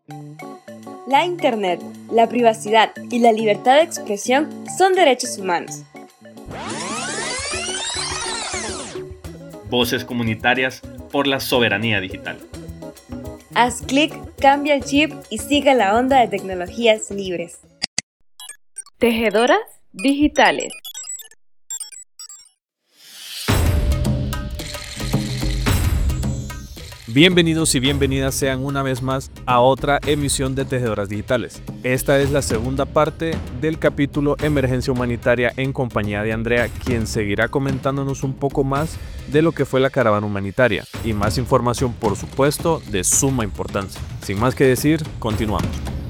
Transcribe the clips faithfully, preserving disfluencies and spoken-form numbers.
La Internet, la privacidad y la libertad de expresión son derechos humanos. Voces comunitarias por la soberanía digital. Haz clic, cambia el chip y siga la onda de tecnologías libres. Tejedoras digitales. Bienvenidos y bienvenidas sean una vez más a otra emisión de Tejedoras Digitales. Esta es la segunda parte del capítulo Emergencia Humanitaria en compañía de Andrea, quien seguirá comentándonos un poco más de lo que fue la caravana humanitaria y más información, por supuesto, de suma importancia. Sin más que decir, continuamos.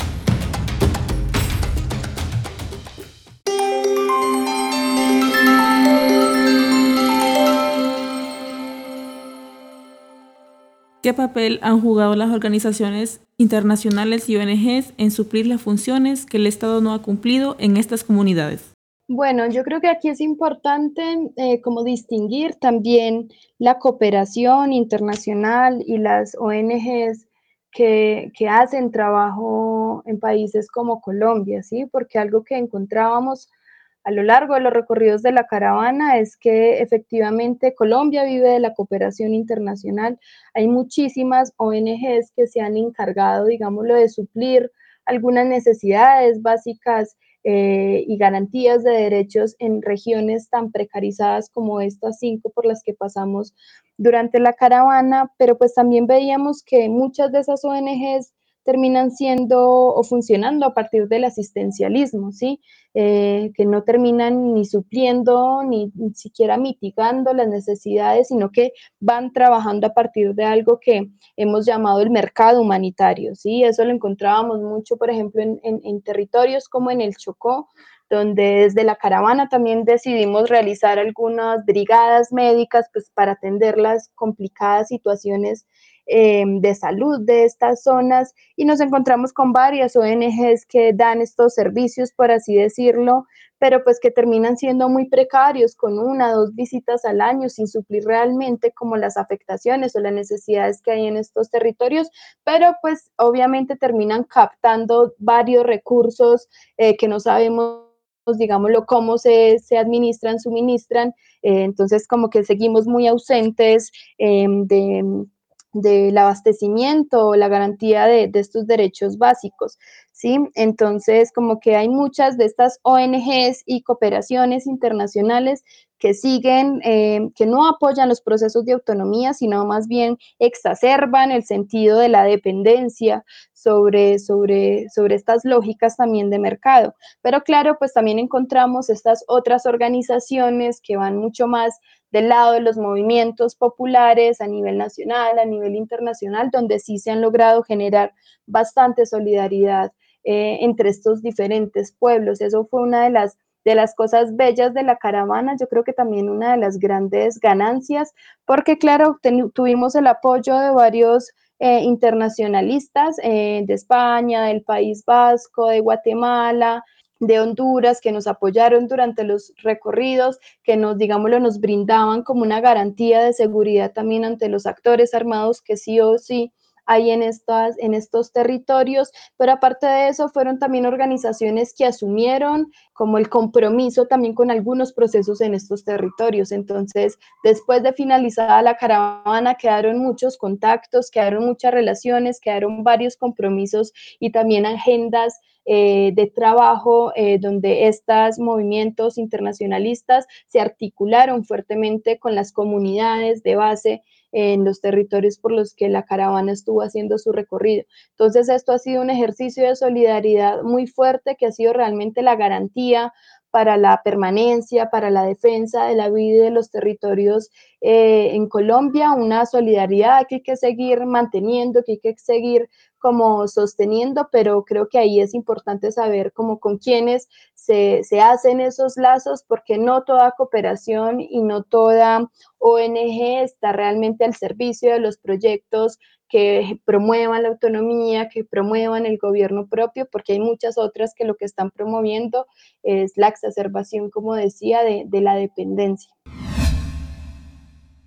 ¿Qué papel han jugado las organizaciones internacionales y O N Ges en suplir las funciones que el Estado no ha cumplido en estas comunidades? Bueno, yo creo que aquí es importante eh, como distinguir también la cooperación internacional y las O N Ges que, que hacen trabajo en países como Colombia, ¿sí? Porque algo que encontrábamos a lo largo de los recorridos de la caravana es que efectivamente Colombia vive de la cooperación internacional. Hay muchísimas O N Ges que se han encargado, digámoslo, de suplir algunas necesidades básicas eh, y garantías de derechos en regiones tan precarizadas como estas cinco por las que pasamos durante la caravana, pero pues también veíamos que muchas de esas O N Ges terminan siendo o funcionando a partir del asistencialismo, ¿sí? Eh, que no terminan ni supliendo ni, ni siquiera mitigando las necesidades, sino que van trabajando a partir de algo que hemos llamado el mercado humanitario, ¿sí? Eso lo encontrábamos mucho, por ejemplo, en, en, en territorios como en el Chocó, donde desde la caravana también decidimos realizar algunas brigadas médicas pues, para atender las complicadas situaciones eh, de salud de estas zonas, y nos encontramos con varias O N Ges que dan estos servicios, por así decirlo, pero pues que terminan siendo muy precarios, con una o dos visitas al año, sin suplir realmente como las afectaciones o las necesidades que hay en estos territorios, pero pues obviamente terminan captando varios recursos eh, que no sabemos, digámoslo, cómo se, se administran, suministran, eh, entonces como que seguimos muy ausentes eh, de del abastecimiento o la garantía de, de estos derechos básicos, ¿sí? Entonces, como que hay muchas de estas O N Ges y cooperaciones internacionales que siguen, eh, que no apoyan los procesos de autonomía, sino más bien exacerban el sentido de la dependencia sobre, sobre, sobre estas lógicas también de mercado. Pero claro, pues también encontramos estas otras organizaciones que van mucho más del lado de los movimientos populares a nivel nacional, a nivel internacional, donde sí se han logrado generar bastante solidaridad eh, entre estos diferentes pueblos. Eso fue una de las, de las cosas bellas de la caravana, yo creo que también una de las grandes ganancias, porque claro, ten, tuvimos el apoyo de varios eh, internacionalistas eh, de España, del País Vasco, de Guatemala, de Honduras, que nos apoyaron durante los recorridos, que nos, digámoslo, nos brindaban como una garantía de seguridad también ante los actores armados que sí o sí hay en, estas, en estos territorios, pero aparte de eso fueron también organizaciones que asumieron como el compromiso también con algunos procesos en estos territorios. Entonces, después de finalizada la caravana, quedaron muchos contactos, quedaron muchas relaciones, quedaron varios compromisos y también agendas Eh, de trabajo eh, donde estos movimientos internacionalistas se articularon fuertemente con las comunidades de base eh, en los territorios por los que la caravana estuvo haciendo su recorrido. Entonces esto ha sido un ejercicio de solidaridad muy fuerte que ha sido realmente la garantía para la permanencia, para la defensa de la vida y de los territorios eh, en Colombia, una solidaridad que hay que seguir manteniendo, que hay que seguir como sosteniendo, pero creo que ahí es importante saber como con quiénes se, se hacen esos lazos, porque no toda cooperación y no toda O N Ge está realmente al servicio de los proyectos que promuevan la autonomía, que promuevan el gobierno propio, porque hay muchas otras que lo que están promoviendo es la exacerbación, como decía, de, de la dependencia.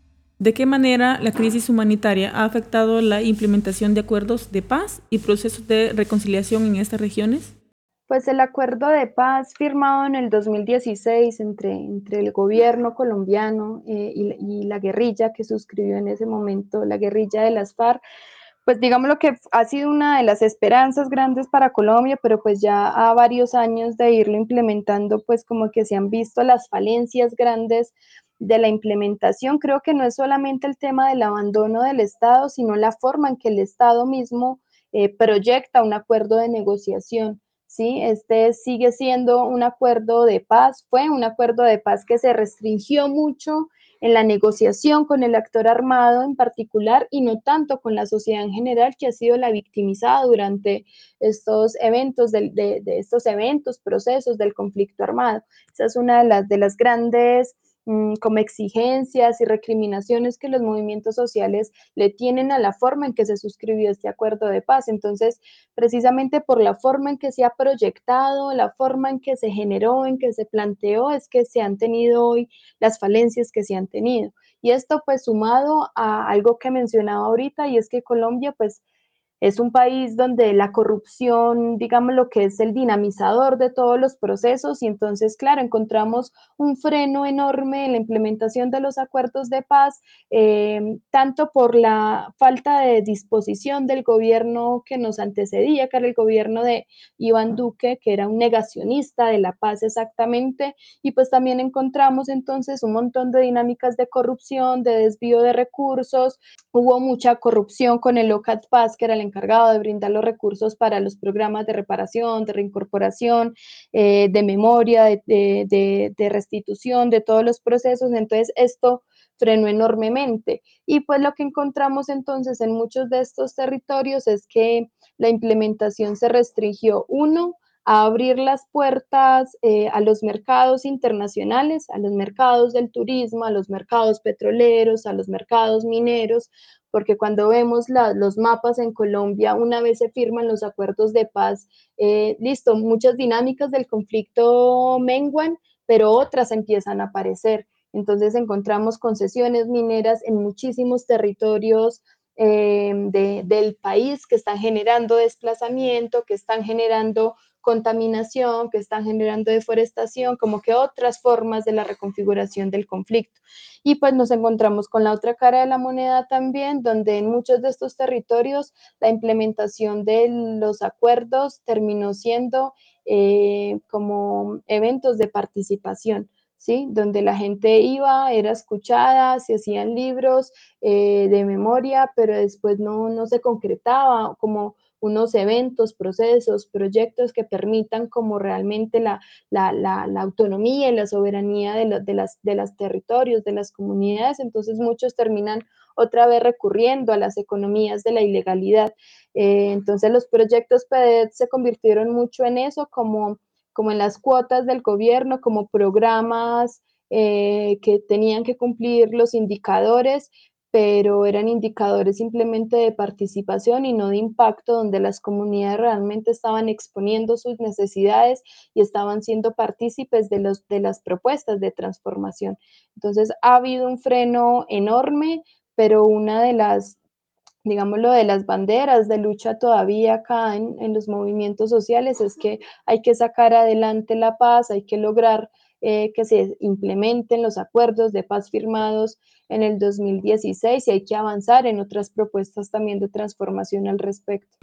¿De qué manera la crisis humanitaria ha afectado la implementación de acuerdos de paz y procesos de reconciliación en estas regiones? Pues el acuerdo de paz firmado en el dos mil dieciséis entre, entre el gobierno colombiano eh, y, y la guerrilla que suscribió en ese momento, la guerrilla de las FARC, pues digamos lo que ha sido una de las esperanzas grandes para Colombia, pero pues ya a varios años de irlo implementando, pues como que se han visto las falencias grandes de la implementación. Creo que no es solamente el tema del abandono del Estado, sino la forma en que el Estado mismo eh, proyecta un acuerdo de negociación. ¿Sí? Este sigue siendo un acuerdo de paz, fue un acuerdo de paz que se restringió mucho en la negociación con el actor armado en particular y no tanto con la sociedad en general, que ha sido la victimizada durante estos eventos, de, de, de estos eventos, procesos del conflicto armado. Esa es una de las, de las grandes como exigencias y recriminaciones que los movimientos sociales le tienen a la forma en que se suscribió este acuerdo de paz. Entonces, precisamente por la forma en que se ha proyectado, la forma en que se generó, en que se planteó, es que se han tenido hoy las falencias que se han tenido. Y esto pues sumado a algo que mencionaba ahorita, y es que Colombia pues es un país donde la corrupción, digamos, lo que es el dinamizador de todos los procesos y entonces, claro, encontramos un freno enorme en la implementación de los acuerdos de paz, eh, tanto por la falta de disposición del gobierno que nos antecedía, que era el gobierno de Iván Duque, que era un negacionista de la paz exactamente, y pues también encontramos entonces un montón de dinámicas de corrupción, de desvío de recursos, hubo mucha corrupción con el OCAT Paz, que era el encargado de brindar los recursos para los programas de reparación, de reincorporación, eh, de memoria, de, de, de, de restitución, de todos los procesos. Entonces, esto frenó enormemente. Y pues lo que encontramos entonces en muchos de estos territorios es que la implementación se restringió, uno, a abrir las puertas eh, a los mercados internacionales, a los mercados del turismo, a los mercados petroleros, a los mercados mineros, porque cuando vemos la, los mapas en Colombia, una vez se firman los acuerdos de paz, eh, listo, muchas dinámicas del conflicto menguan, pero otras empiezan a aparecer. Entonces encontramos concesiones mineras en muchísimos territorios eh, de, del país que están generando desplazamiento, que están generando contaminación, que están generando deforestación, como que otras formas de la reconfiguración del conflicto. Y pues nos encontramos con la otra cara de la moneda también, donde en muchos de estos territorios la implementación de los acuerdos terminó siendo eh, como eventos de participación, ¿sí? Donde la gente iba, era escuchada, se hacían libros eh, de memoria, pero después no, no se concretaba como unos eventos, procesos, proyectos que permitan como realmente la, la, la, la autonomía y la soberanía de, lo, de, las, de los territorios, de las comunidades. Entonces muchos terminan otra vez recurriendo a las economías de la ilegalidad. Eh, entonces los proyectos P D E T se convirtieron mucho en eso, como, como en las cuotas del gobierno, como programas eh, que tenían que cumplir los indicadores, pero eran indicadores simplemente de participación y no de impacto, donde las comunidades realmente estaban exponiendo sus necesidades y estaban siendo partícipes de, los, de las propuestas de transformación. Entonces ha habido un freno enorme, pero una de las, digámoslo, de las banderas de lucha todavía acá en, en los movimientos sociales es que hay que sacar adelante la paz, hay que lograr eh, que se implementen los acuerdos de paz firmados en el dos mil dieciséis y hay que avanzar en otras propuestas también de transformación al respecto.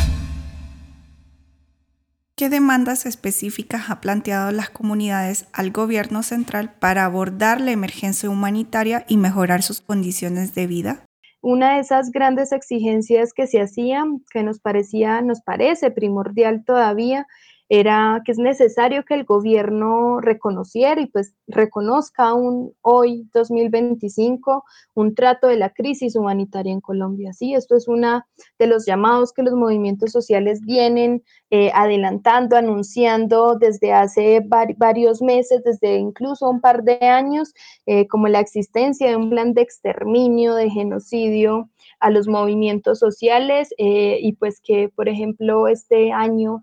¿Qué demandas específicas ha planteado las comunidades al gobierno central para abordar la emergencia humanitaria y mejorar sus condiciones de vida? Una de esas grandes exigencias que se hacían, que nos parecía, nos parece primordial todavía, era que es necesario que el gobierno reconociera y pues reconozca aún hoy, dos mil veinticinco, un trato de la crisis humanitaria en Colombia. Sí, esto es uno de los llamados que los movimientos sociales vienen eh, adelantando, anunciando desde hace var- varios meses, desde incluso un par de años, eh, como la existencia de un plan de exterminio, de genocidio a los movimientos sociales eh, y pues que, por ejemplo, este año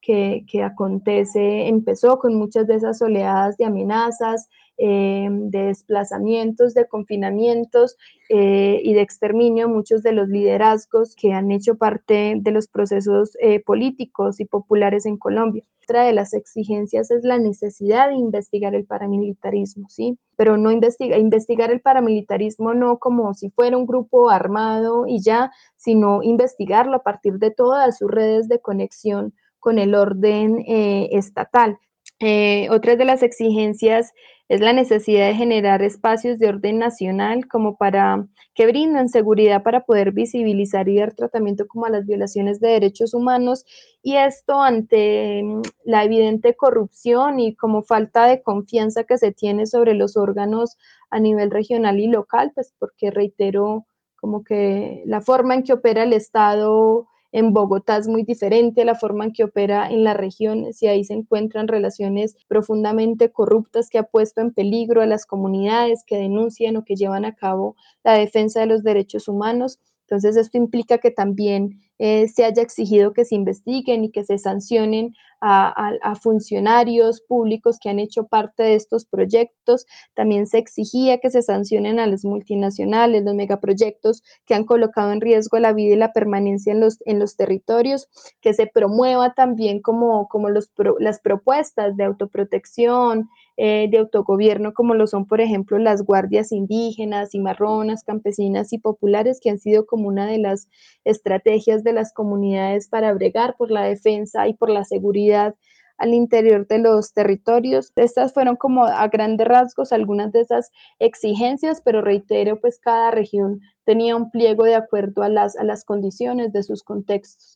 que, que acontece, empezó con muchas de esas oleadas de amenazas, eh, de desplazamientos, de confinamientos eh, y de exterminio, muchos de los liderazgos que han hecho parte de los procesos eh, políticos y populares en Colombia. Otra de las exigencias es la necesidad de investigar el paramilitarismo, ¿sí? Pero no investiga, investigar el paramilitarismo no como si fuera un grupo armado y ya, sino investigarlo a partir de todas sus redes de conexión con el orden eh, estatal. Eh, otra de las exigencias es la necesidad de generar espacios de orden nacional como para que brindan seguridad para poder visibilizar y dar tratamiento como a las violaciones de derechos humanos, y esto ante la evidente corrupción y como falta de confianza que se tiene sobre los órganos a nivel regional y local, pues porque reitero como que la forma en que opera el Estado en Bogotá es muy diferente a la forma en que opera en las regiones, y ahí se encuentran relaciones profundamente corruptas que ha puesto en peligro a las comunidades que denuncian o que llevan a cabo la defensa de los derechos humanos. Entonces esto implica que también eh, se haya exigido que se investiguen y que se sancionen a, a, a funcionarios públicos que han hecho parte de estos proyectos. También se exigía que se sancionen a las multinacionales, los megaproyectos que han colocado en riesgo la vida y la permanencia en los, en los territorios, que se promueva también como, como los, las propuestas de autoprotección, Eh, de autogobierno, como lo son, por ejemplo, las guardias indígenas, cimarronas, campesinas y populares, que han sido como una de las estrategias de las comunidades para bregar por la defensa y por la seguridad al interior de los territorios. Estas fueron como a grandes rasgos algunas de esas exigencias, pero reitero, pues cada región tenía un pliego de acuerdo a las, a las condiciones de sus contextos.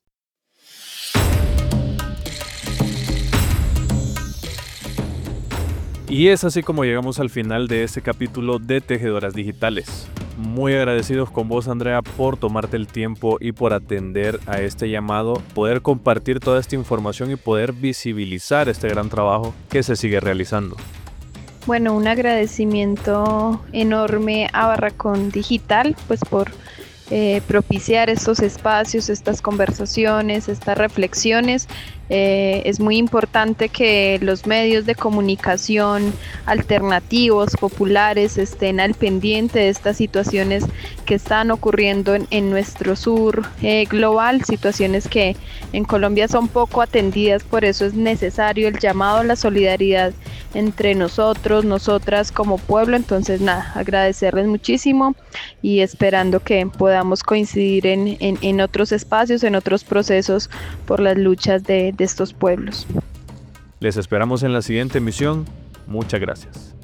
Y es así como llegamos al final de este capítulo de Tejedoras Digitales. Muy agradecidos con vos, Andrea, por tomarte el tiempo y por atender a este llamado, poder compartir toda esta información y poder visibilizar este gran trabajo que se sigue realizando. Bueno, un agradecimiento enorme a Barracón Digital, pues por eh, propiciar estos espacios, estas conversaciones, estas reflexiones. Eh, es muy importante que los medios de comunicación alternativos, populares, estén al pendiente de estas situaciones que están ocurriendo en, en nuestro sur eh, global, situaciones que en Colombia son poco atendidas. Por eso es necesario el llamado a la solidaridad entre nosotros, nosotras como pueblo. Entonces nada, agradecerles muchísimo y esperando que podamos coincidir en, en, en otros espacios, en otros procesos por las luchas de de estos pueblos. Les esperamos en la siguiente emisión. Muchas gracias.